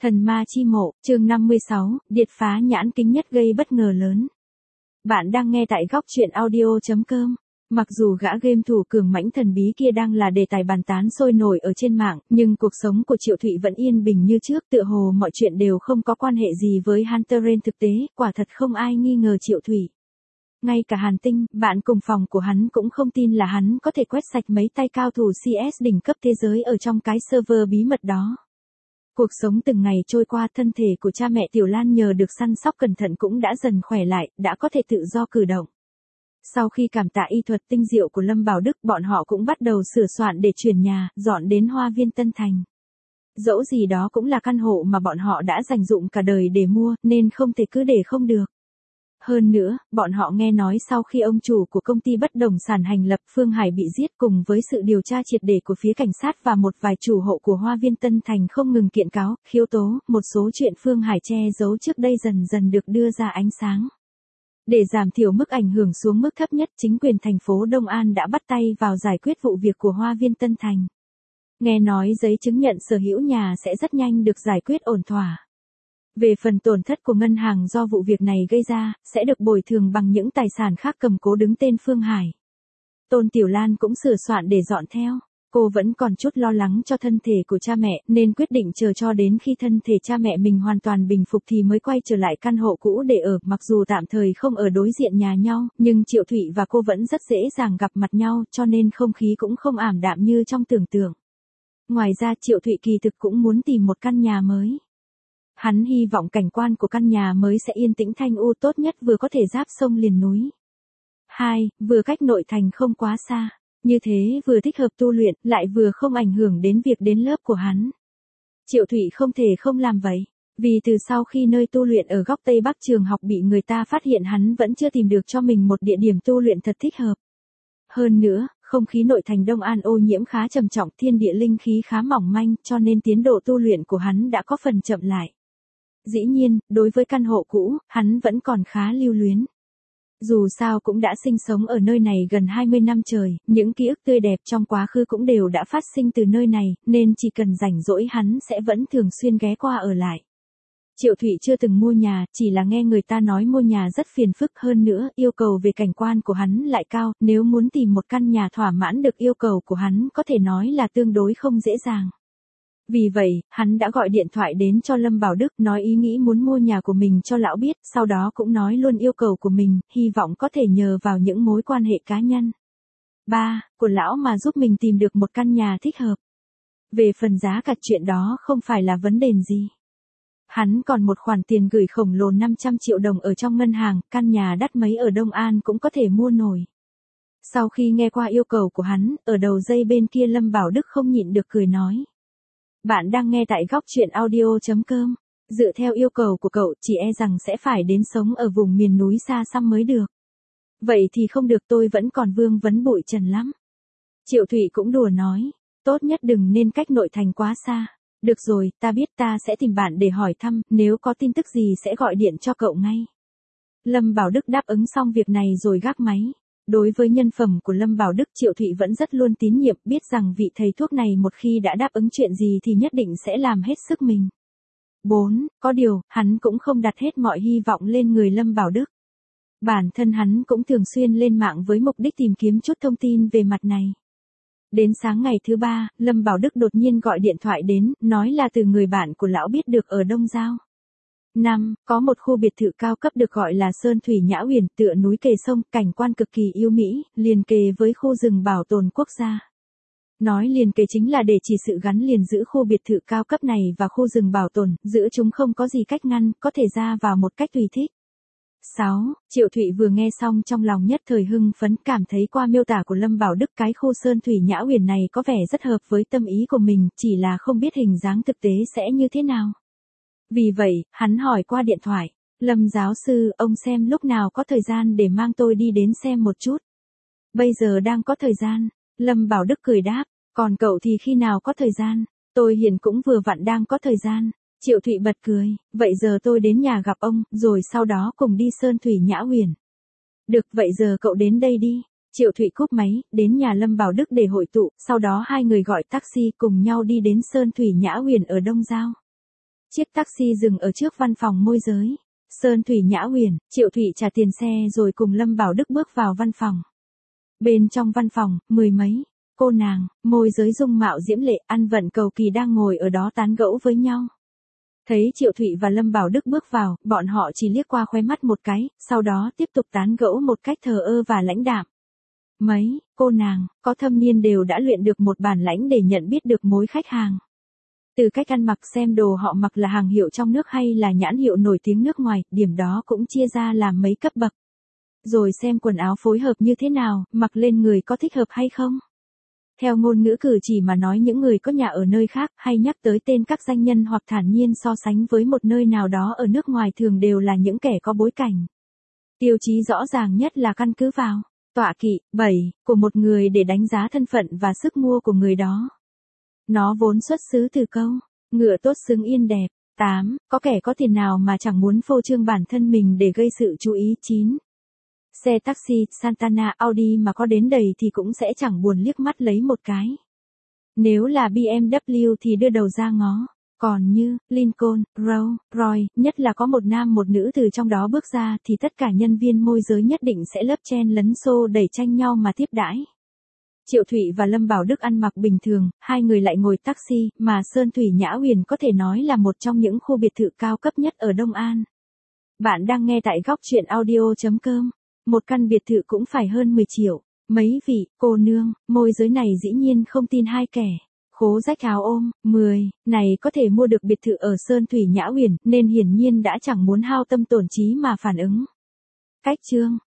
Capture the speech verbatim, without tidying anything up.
Thần ma chi mộ, chương năm mươi sáu, điệt phá nhãn kính nhất gây bất ngờ lớn. Bạn đang nghe tại góc truyện audio chấm com. Mặc dù gã game thủ cường mãnh thần bí kia đang là đề tài bàn tán sôi nổi ở trên mạng, nhưng cuộc sống của Triệu Thụy vẫn yên bình như trước, tựa hồ mọi chuyện đều không có quan hệ gì với Hunter. Thực tế, quả thật không ai nghi ngờ Triệu Thụy. Ngay cả Hàn Tinh, bạn cùng phòng của hắn cũng không tin là hắn có thể quét sạch mấy tay cao thủ xê ét đỉnh cấp thế giới ở trong cái server bí mật đó. Cuộc sống từng ngày trôi qua, thân thể của cha mẹ Tiểu Lan nhờ được săn sóc cẩn thận cũng đã dần khỏe lại, đã có thể tự do cử động. Sau khi cảm tạ y thuật tinh diệu của Lâm Bảo Đức, bọn họ cũng bắt đầu sửa soạn để chuyển nhà, dọn đến Hoa Viên Tân Thành. Dẫu gì đó cũng là căn hộ mà bọn họ đã dành dụm cả đời để mua, nên không thể cứ để không được. Hơn nữa, bọn họ nghe nói sau khi ông chủ của công ty bất động sản hành lập Phương Hải bị giết, cùng với sự điều tra triệt để của phía cảnh sát và một vài chủ hộ của Hoa Viên Tân Thành không ngừng kiện cáo, khiếu tố, một số chuyện Phương Hải che giấu trước đây dần dần được đưa ra ánh sáng. Để giảm thiểu mức ảnh hưởng xuống mức thấp nhất, chính quyền thành phố Đông An đã bắt tay vào giải quyết vụ việc của Hoa Viên Tân Thành. Nghe nói giấy chứng nhận sở hữu nhà sẽ rất nhanh được giải quyết ổn thỏa. Về phần tổn thất của ngân hàng do vụ việc này gây ra, sẽ được bồi thường bằng những tài sản khác cầm cố đứng tên Phương Hải. Tôn Tiểu Lan cũng sửa soạn để dọn theo. Cô vẫn còn chút lo lắng cho thân thể của cha mẹ, nên quyết định chờ cho đến khi thân thể cha mẹ mình hoàn toàn bình phục thì mới quay trở lại căn hộ cũ để ở. Mặc dù tạm thời không ở đối diện nhà nhau, nhưng Triệu Thụy và cô vẫn rất dễ dàng gặp mặt nhau, cho nên không khí cũng không ảm đạm như trong tưởng tượng. Ngoài ra, Triệu Thụy kỳ thực cũng muốn tìm một căn nhà mới. Hắn hy vọng cảnh quan của căn nhà mới sẽ yên tĩnh thanh u, tốt nhất vừa có thể giáp sông liền núi. hai. Vừa cách nội thành không quá xa. Như thế vừa thích hợp tu luyện, lại vừa không ảnh hưởng đến việc đến lớp của hắn. Triệu Thụy không thể không làm vậy. Vì từ sau khi nơi tu luyện ở góc Tây Bắc trường học bị người ta phát hiện, hắn vẫn chưa tìm được cho mình một địa điểm tu luyện thật thích hợp. Hơn nữa, không khí nội thành Đông An ô nhiễm khá trầm trọng, thiên địa linh khí khá mỏng manh, cho nên tiến độ tu luyện của hắn đã có phần chậm lại. Dĩ nhiên, đối với căn hộ cũ, hắn vẫn còn khá lưu luyến. Dù sao cũng đã sinh sống ở nơi này gần hai mươi năm trời, những ký ức tươi đẹp trong quá khứ cũng đều đã phát sinh từ nơi này, nên chỉ cần rảnh rỗi hắn sẽ vẫn thường xuyên ghé qua ở lại. Triệu Thụy chưa từng mua nhà, chỉ là nghe người ta nói mua nhà rất phiền phức, hơn nữa, yêu cầu về cảnh quan của hắn lại cao, nếu muốn tìm một căn nhà thỏa mãn được yêu cầu của hắn có thể nói là tương đối không dễ dàng. Vì vậy, hắn đã gọi điện thoại đến cho Lâm Bảo Đức, nói ý nghĩ muốn mua nhà của mình cho lão biết, sau đó cũng nói luôn yêu cầu của mình, hy vọng có thể nhờ vào những mối quan hệ cá nhân. ba. Của lão mà giúp mình tìm được một căn nhà thích hợp. Về phần giá cả, chuyện đó không phải là vấn đề gì. Hắn còn một khoản tiền gửi khổng lồ năm trăm triệu đồng ở trong ngân hàng, căn nhà đắt mấy ở Đông An cũng có thể mua nổi. Sau khi nghe qua yêu cầu của hắn, ở đầu dây bên kia Lâm Bảo Đức không nhịn được cười nói. Bạn đang nghe tại góc truyện audio chấm com. Dựa theo yêu cầu của cậu, chỉ e rằng sẽ phải đến sống ở vùng miền núi xa xăm mới được. Vậy thì không được, tôi vẫn còn vương vấn bụi trần lắm. Triệu Thụy cũng đùa nói, tốt nhất đừng nên cách nội thành quá xa. Được rồi, ta biết, ta sẽ tìm bạn để hỏi thăm, nếu có tin tức gì sẽ gọi điện cho cậu ngay. Lâm Bảo Đức đáp ứng xong việc này rồi gác máy. Đối với nhân phẩm của Lâm Bảo Đức, Triệu Thụy vẫn rất luôn tín nhiệm, biết rằng vị thầy thuốc này một khi đã đáp ứng chuyện gì thì nhất định sẽ làm hết sức mình. bốn. Có điều, hắn cũng không đặt hết mọi hy vọng lên người Lâm Bảo Đức. Bản thân hắn cũng thường xuyên lên mạng với mục đích tìm kiếm chút thông tin về mặt này. Đến sáng ngày thứ ba, Lâm Bảo Đức đột nhiên gọi điện thoại đến, nói là từ người bạn của lão biết được ở Đông Giao. năm. Có một khu biệt thự cao cấp được gọi là Sơn Thủy Nhã Huyền, tựa núi kề sông, cảnh quan cực kỳ yêu mỹ, liền kề với khu rừng bảo tồn quốc gia. Nói liền kề chính là để chỉ sự gắn liền giữa khu biệt thự cao cấp này và khu rừng bảo tồn, giữa chúng không có gì cách ngăn, có thể ra vào một cách tùy thích. sáu. Triệu Thụy vừa nghe xong trong lòng nhất thời hưng phấn, cảm thấy qua miêu tả của Lâm Bảo Đức cái khu Sơn Thủy Nhã Huyền này có vẻ rất hợp với tâm ý của mình, chỉ là không biết hình dáng thực tế sẽ như thế nào. Vì vậy, hắn hỏi qua điện thoại, Lâm giáo sư, ông xem lúc nào có thời gian để mang tôi đi đến xem một chút. Bây giờ đang có thời gian. Lâm Bảo Đức cười đáp, còn cậu thì khi nào có thời gian? Tôi hiện cũng vừa vặn đang có thời gian. Triệu Thụy bật cười, vậy giờ tôi đến nhà gặp ông, rồi sau đó cùng đi Sơn Thủy Nhã Huyền. Được, vậy giờ cậu đến đây đi. Triệu Thụy cúp máy, đến nhà Lâm Bảo Đức để hội tụ, sau đó hai người gọi taxi cùng nhau đi đến Sơn Thủy Nhã Huyền ở Đông Giao. Chiếc taxi dừng ở trước văn phòng môi giới. Sơn Thủy Nhã Huyền, Triệu Thụy trả tiền xe rồi cùng Lâm Bảo Đức bước vào văn phòng. Bên trong văn phòng, mười mấy cô nàng, môi giới dung mạo diễm lệ, ăn vận cầu kỳ đang ngồi ở đó tán gẫu với nhau. Thấy Triệu Thụy và Lâm Bảo Đức bước vào, bọn họ chỉ liếc qua khóe mắt một cái, sau đó tiếp tục tán gẫu một cách thờ ơ và lãnh đạm. Mấy cô nàng có thâm niên đều đã luyện được một bản lãnh để nhận biết được mối khách hàng. Từ cách ăn mặc xem đồ họ mặc là hàng hiệu trong nước hay là nhãn hiệu nổi tiếng nước ngoài, điểm đó cũng chia ra làm mấy cấp bậc. Rồi xem quần áo phối hợp như thế nào, mặc lên người có thích hợp hay không. Theo ngôn ngữ cử chỉ mà nói, những người có nhà ở nơi khác hay nhắc tới tên các danh nhân hoặc thản nhiên so sánh với một nơi nào đó ở nước ngoài thường đều là những kẻ có bối cảnh. Tiêu chí rõ ràng nhất là căn cứ vào tọa kỵ, bảy của một người để đánh giá thân phận và sức mua của người đó. Nó vốn xuất xứ từ câu, ngựa tốt xứng yên đẹp. tám Có kẻ có tiền nào mà chẳng muốn phô trương bản thân mình để gây sự chú ý. chín Xe taxi, Santana, Audi mà có đến đầy thì cũng sẽ chẳng buồn liếc mắt lấy một cái. Nếu là bê em vê thì đưa đầu ra ngó. Còn như, Lincoln, Rolls Royce, nhất là có một nam một nữ từ trong đó bước ra thì tất cả nhân viên môi giới nhất định sẽ lấp chen lấn xô đẩy tranh nhau mà tiếp đãi. Triệu Thụy và Lâm Bảo Đức ăn mặc bình thường, hai người lại ngồi taxi, mà Sơn Thủy Nhã Huyền có thể nói là một trong những khu biệt thự cao cấp nhất ở Đông An. Bạn đang nghe tại góc truyện audio chấm com. Một căn biệt thự cũng phải hơn mười triệu. Mấy vị cô nương, môi giới này dĩ nhiên không tin hai kẻ khố rách áo ôm, mười này có thể mua được biệt thự ở Sơn Thủy Nhã Huyền, nên hiển nhiên đã chẳng muốn hao tâm tổn trí mà phản ứng. Cách chương